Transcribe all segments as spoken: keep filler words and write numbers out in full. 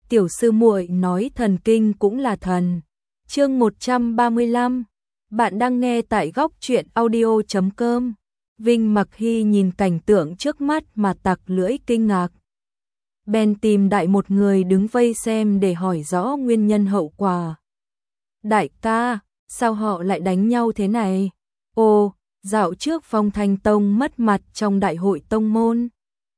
tiểu sư muội nói thần kinh cũng là thần. Chương một trăm ba mươi lăm. Bạn đang nghe tại góc truyện audio chấm com. Vinh Mặc Hy nhìn cảnh tượng trước mắt mà tặc lưỡi kinh ngạc. Bèn tìm đại một người đứng vây xem để hỏi rõ nguyên nhân hậu quả. Đại ca, sao họ lại đánh nhau thế này? Ồ, dạo trước Phong Thanh Tông mất mặt trong đại hội tông môn.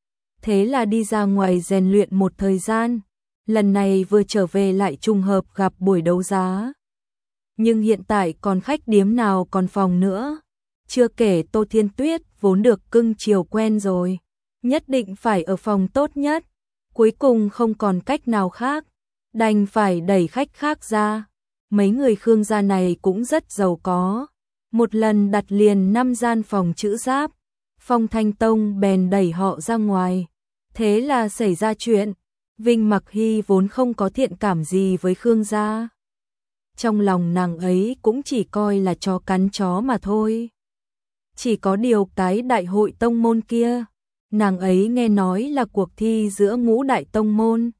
Thế là đi ra ngoài rèn luyện một thời gian. Lần này vừa trở về lại trùng hợp gặp buổi đấu giá. Nhưng hiện tại còn khách điếm nào còn phòng nữa. Chưa kể Tô Thiên Tuyết vốn được cưng chiều quen rồi. Nhất định phải ở phòng tốt nhất. Cuối cùng không còn cách nào khác. Đành phải đẩy khách khác ra. Mấy người Khương gia này cũng rất giàu có. Một lần đặt liền năm gian phòng chữ giáp. Phong Thanh Tông bèn đẩy họ ra ngoài. Thế là xảy ra chuyện. Vinh Mặc Hy vốn không có thiện cảm gì với Khương gia. Trong lòng nàng ấy cũng chỉ coi là chó cắn chó mà thôi. Chỉ có điều cái đại hội tông môn kia, nàng ấy nghe nói là cuộc thi giữa ngũ đại tông môn.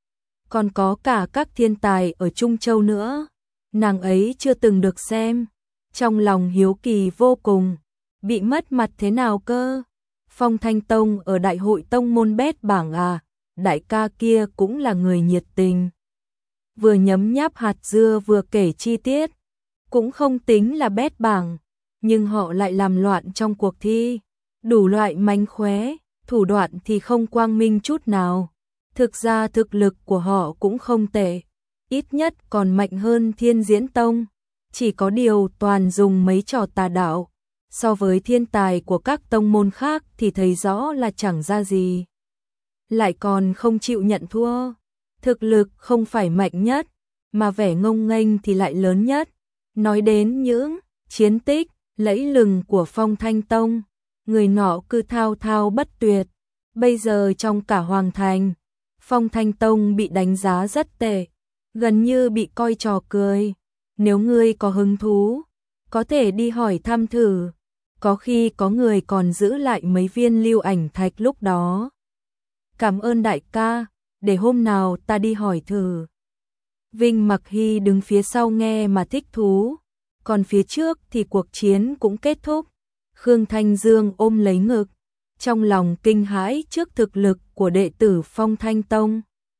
Còn có cả các thiên tài ở Trung Châu nữa. Nàng ấy chưa từng được xem. Trong lòng hiếu kỳ vô cùng. Bị mất mặt thế nào cơ? Phong Thanh Tông ở đại hội tông môn bét bảng à? Đại ca kia cũng là người nhiệt tình. Vừa nhấm nháp hạt dưa vừa kể chi tiết. Cũng không tính là bét bảng. Nhưng họ lại làm loạn trong cuộc thi. Đủ loại mánh khóe, thủ đoạn thì không quang minh chút nào. Thực ra thực lực của họ cũng không tệ. Ít nhất còn mạnh hơn Thiên Diễn Tông. Chỉ có điều toàn dùng mấy trò tà đạo. So với thiên tài của các tông môn khác thì thấy rõ là chẳng ra gì. Lại còn không chịu nhận thua. Thực lực không phải mạnh nhất, mà vẻ ngông nghênh thì lại lớn nhất. Nói đến những chiến tích lẫy lừng của Phong Thanh Tông, người nọ cứ thao thao bất tuyệt. Bây giờ trong cả Hoàng Thành, Phong Thanh Tông bị đánh giá rất tệ, gần như bị coi trò cười. Nếu ngươi có hứng thú, có thể đi hỏi thăm thử. Có khi có người còn giữ lại mấy viên lưu ảnh thạch lúc đó. Cảm ơn đại ca, để hôm nào ta đi hỏi thử. Vinh Mặc Hy đứng phía sau nghe mà thích thú. Còn phía trước thì cuộc chiến cũng kết thúc. Khương Thanh Dương ôm lấy ngực, trong lòng kinh hãi trước thực lực của đệ tử Phong Thanh Tông.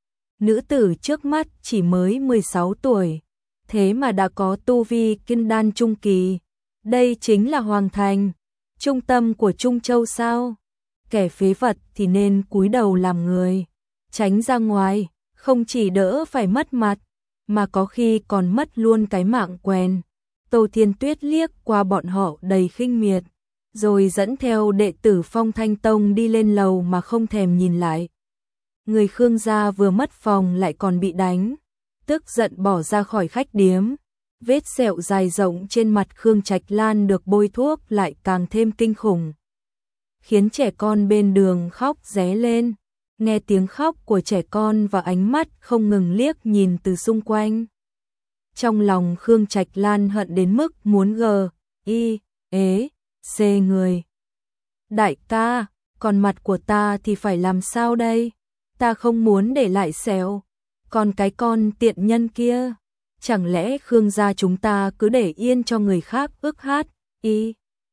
Nữ tử trước mắt chỉ mới mười sáu tuổi, thế mà đã có tu vi kim đan trung kỳ. Đây chính là Hoàng Thành, trung tâm của Trung Châu sao? Kẻ phế vật thì nên cúi đầu làm người, tránh ra ngoài, không chỉ đỡ phải mất mặt, mà có khi còn mất luôn cái mạng quen. Tô Thiên Tuyết liếc qua bọn họ đầy khinh miệt, rồi dẫn theo đệ tử Phong Thanh Tông đi lên lầu mà không thèm nhìn lại. Người Khương gia vừa mất phòng lại còn bị đánh, tức giận bỏ ra khỏi khách điếm. Vết sẹo dài rộng trên mặt Khương Trạch Lan được bôi thuốc lại càng thêm kinh khủng, khiến trẻ con bên đường khóc ré lên. Nghe tiếng khóc của trẻ con và ánh mắt không ngừng liếc nhìn từ xung quanh. Trong lòng Khương Trạch Lan hận đến mức muốn gờ, y, ế, xê người. Đại ca, còn mặt của ta thì phải làm sao đây? Ta không muốn để lại sẹo. Còn cái con tiện nhân kia, chẳng lẽ Khương gia chúng ta cứ để yên cho người khác ức hát, y,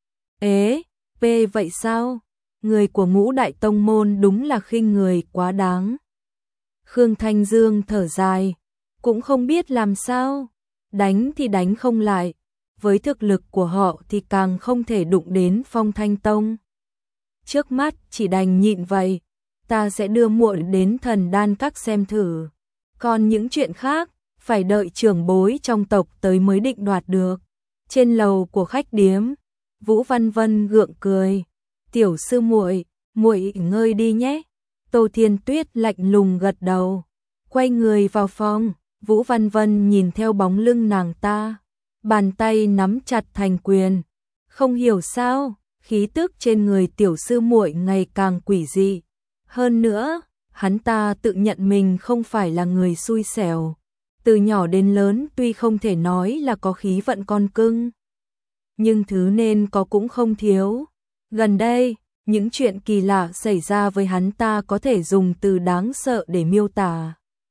ế, p vậy sao? Người của ngũ đại tông môn đúng là khinh người quá đáng. Khương Thanh Dương thở dài, cũng không biết làm sao. Đánh thì đánh không lại, với thực lực của họ thì càng không thể đụng đến Phong Thanh Tông. Trước mắt chỉ đành nhịn vậy, ta sẽ đưa muội đến Thần Đan Các xem thử. Còn những chuyện khác, phải đợi trưởng bối trong tộc tới mới định đoạt được. Trên lầu của khách điếm, Vũ Văn Vân gượng cười. Tiểu sư muội, muội nghỉ ngơi đi nhé. Tô Thiên Tuyết lạnh lùng gật đầu. Quay người vào phòng, Vũ Văn Vân nhìn theo bóng lưng nàng ta. Bàn tay nắm chặt thành quyền. Không hiểu sao, khí tức trên người tiểu sư muội ngày càng quỷ dị. Hơn nữa, hắn ta tự nhận mình không phải là người xui xẻo. Từ nhỏ đến lớn tuy không thể nói là có khí vận con cưng, nhưng thứ nên có cũng không thiếu. Gần đây, những chuyện kỳ lạ xảy ra với hắn ta có thể dùng từ đáng sợ để miêu tả.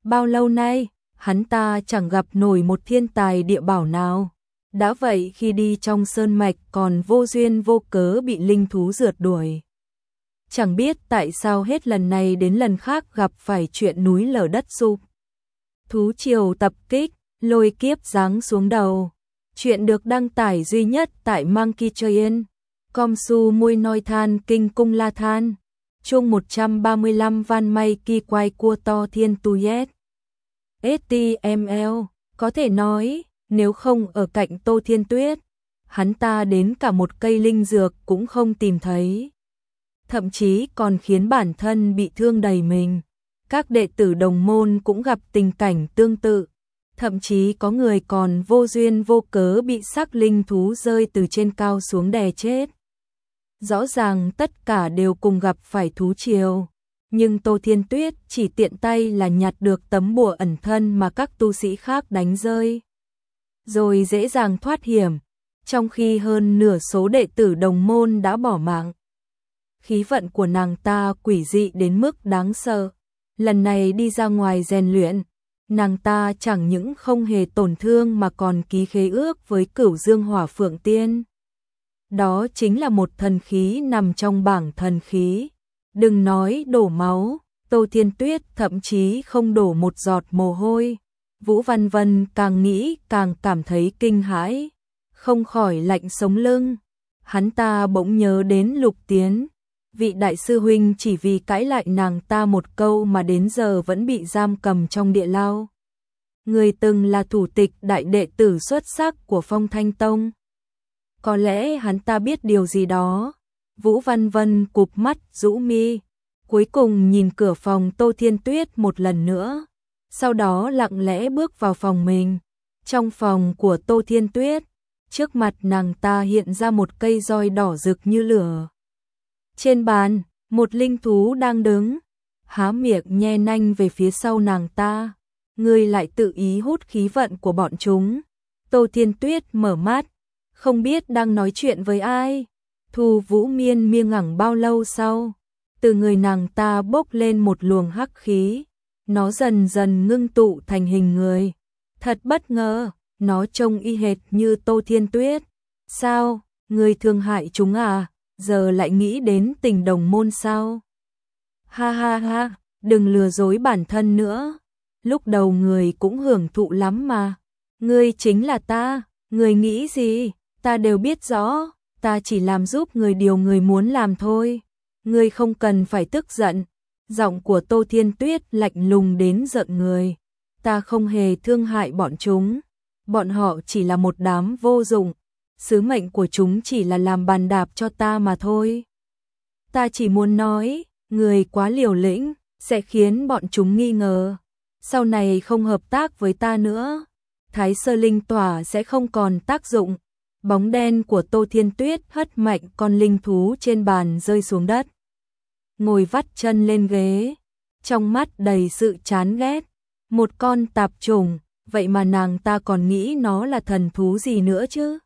Bao lâu nay, hắn ta chẳng gặp nổi một thiên tài địa bảo nào. Đã vậy khi đi trong sơn mạch còn vô duyên vô cớ bị linh thú rượt đuổi. Chẳng biết tại sao hết lần này đến lần khác gặp phải chuyện núi lở đất sụp. Thú triều tập kích, lôi kiếp giáng xuống đầu. Chuyện được đăng tải duy nhất tại Monkey Train. Com su mui noi than kinh cung la than. Chung một trăm ba mươi lăm van may ki quay cua to thiên tu yết. ét tê em lờ, có thể nói, nếu không ở cạnh Tô Thiên Tuyết, hắn ta đến cả một cây linh dược cũng không tìm thấy. Thậm chí còn khiến bản thân bị thương đầy mình. Các đệ tử đồng môn cũng gặp tình cảnh tương tự. Thậm chí có người còn vô duyên vô cớ bị sắc linh thú rơi từ trên cao xuống đè chết. Rõ ràng tất cả đều cùng gặp phải thú triều. Nhưng Tô Thiên Tuyết chỉ tiện tay là nhặt được tấm bùa ẩn thân mà các tu sĩ khác đánh rơi. Rồi dễ dàng thoát hiểm, trong khi hơn nửa số đệ tử đồng môn đã bỏ mạng. Khí vận của nàng ta quỷ dị đến mức đáng sợ. Lần này đi ra ngoài rèn luyện, nàng ta chẳng những không hề tổn thương mà còn ký khế ước với Cửu Dương Hỏa Phượng Tiên. Đó chính là một thần khí nằm trong bảng thần khí. Đừng nói đổ máu, Tô Thiên Tuyết thậm chí không đổ một giọt mồ hôi. Vũ Văn Vân càng nghĩ càng cảm thấy kinh hãi, không khỏi lạnh sống lưng. Hắn ta bỗng nhớ đến Lục Tiến, vị đại sư huynh chỉ vì cãi lại nàng ta một câu mà đến giờ vẫn bị giam cầm trong địa lao. Người từng là thủ tịch đại đệ tử xuất sắc của Phong Thanh Tông. Có lẽ hắn ta biết điều gì đó. Vũ Văn Vân cụp mắt rũ mi, cuối cùng nhìn cửa phòng Tô Thiên Tuyết một lần nữa, sau đó lặng lẽ bước vào phòng mình. Trong phòng của Tô Thiên Tuyết, trước mặt nàng ta hiện ra một cây roi đỏ rực như lửa. Trên bàn, một linh thú đang đứng, há miệng nhe nanh về phía sau nàng ta. Ngươi lại tự ý hút khí vận của bọn chúng. Tô Thiên Tuyết mở mắt, không biết đang nói chuyện với ai. Thu Vũ miên miên ngẳng bao lâu sau, từ người nàng ta bốc lên một luồng hắc khí. Nó dần dần ngưng tụ thành hình người. Thật bất ngờ, nó trông y hệt như Tô Thiên Tuyết. Sao, ngươi thương hại chúng à, giờ lại nghĩ đến tình đồng môn sao? Ha ha ha, đừng lừa dối bản thân nữa. Lúc đầu người cũng hưởng thụ lắm mà. Ngươi chính là ta, người nghĩ gì, ta đều biết rõ. Ta chỉ làm giúp người điều người muốn làm thôi. Ngươi không cần phải tức giận. Giọng của Tô Thiên Tuyết lạnh lùng đến giận người. Ta không hề thương hại bọn chúng. Bọn họ chỉ là một đám vô dụng. Sứ mệnh của chúng chỉ là làm bàn đạp cho ta mà thôi. Ta chỉ muốn nói, người quá liều lĩnh, sẽ khiến bọn chúng nghi ngờ. Sau này không hợp tác với ta nữa. Thái Sơ Linh Tỏa sẽ không còn tác dụng. Bóng đen của Tô Thiên Tuyết hất mạnh con linh thú trên bàn rơi xuống đất. Ngồi vắt chân lên ghế, trong mắt đầy sự chán ghét. Một con tạp trùng, vậy mà nàng ta còn nghĩ nó là thần thú gì nữa chứ?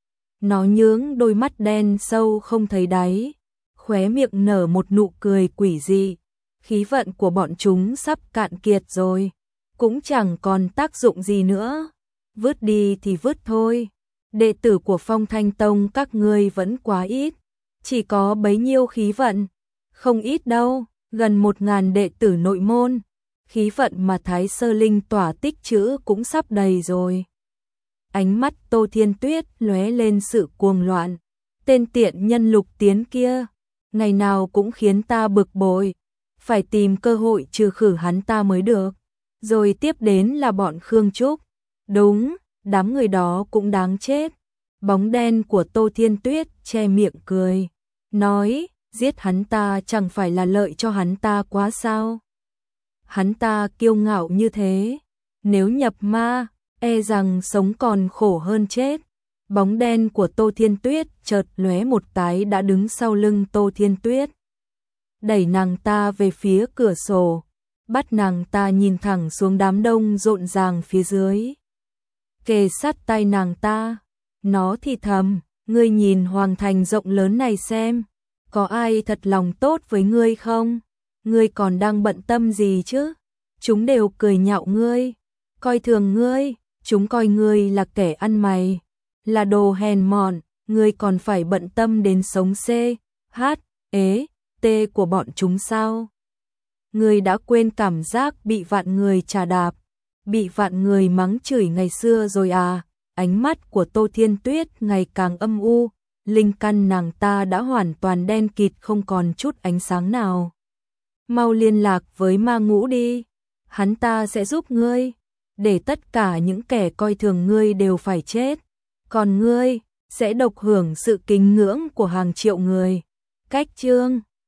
Nó nhướng đôi mắt đen sâu không thấy đáy, khóe miệng nở một nụ cười quỷ dị. Khí vận của bọn chúng sắp cạn kiệt rồi, cũng chẳng còn tác dụng gì nữa. Vứt đi thì vứt thôi. Đệ tử của Phong Thanh Tông các ngươi vẫn quá ít, chỉ có bấy nhiêu khí vận. Không ít đâu, gần một ngàn đệ tử nội môn. Khí vận mà Thái Sơ Linh Tỏa tích trữ cũng sắp đầy rồi. Ánh mắt Tô Thiên Tuyết lóe lên sự cuồng loạn. Tên tiện nhân Lục Tiến kia, ngày nào cũng khiến ta bực bội. Phải tìm cơ hội trừ khử hắn ta mới được. Rồi tiếp đến là bọn Khương Trúc. Đúng, đám người đó cũng đáng chết. Bóng đen của Tô Thiên Tuyết che miệng cười, nói, giết hắn ta chẳng phải là lợi cho hắn ta quá sao? Hắn ta kiêu ngạo như thế, nếu nhập ma, e rằng sống còn khổ hơn chết. Bóng đen của Tô Thiên Tuyết chợt lóe một cái đã đứng sau lưng Tô Thiên Tuyết. Đẩy nàng ta về phía cửa sổ, bắt nàng ta nhìn thẳng xuống đám đông rộn ràng phía dưới. Kề sát tay nàng ta, nó thì thầm, ngươi nhìn hoàng thành rộng lớn này xem, có ai thật lòng tốt với ngươi không? Ngươi còn đang bận tâm gì chứ? chúng đều cười nhạo ngươi, coi thường ngươi, chúng coi ngươi là kẻ ăn mày, là đồ hèn mọn, ngươi còn phải bận tâm đến sống C, H, ế, T của bọn chúng sao? Ngươi đã quên cảm giác bị vạn người chà đạp, bị vạn người mắng chửi ngày xưa rồi à? Ánh mắt của Tô Thiên Tuyết ngày càng âm u, linh căn nàng ta đã hoàn toàn đen kịt không còn chút ánh sáng nào. Mau liên lạc với Ma Ngũ đi, hắn ta sẽ giúp ngươi, để tất cả những kẻ coi thường ngươi đều phải chết, còn ngươi sẽ độc hưởng sự kính ngưỡng của hàng triệu người. Cách chương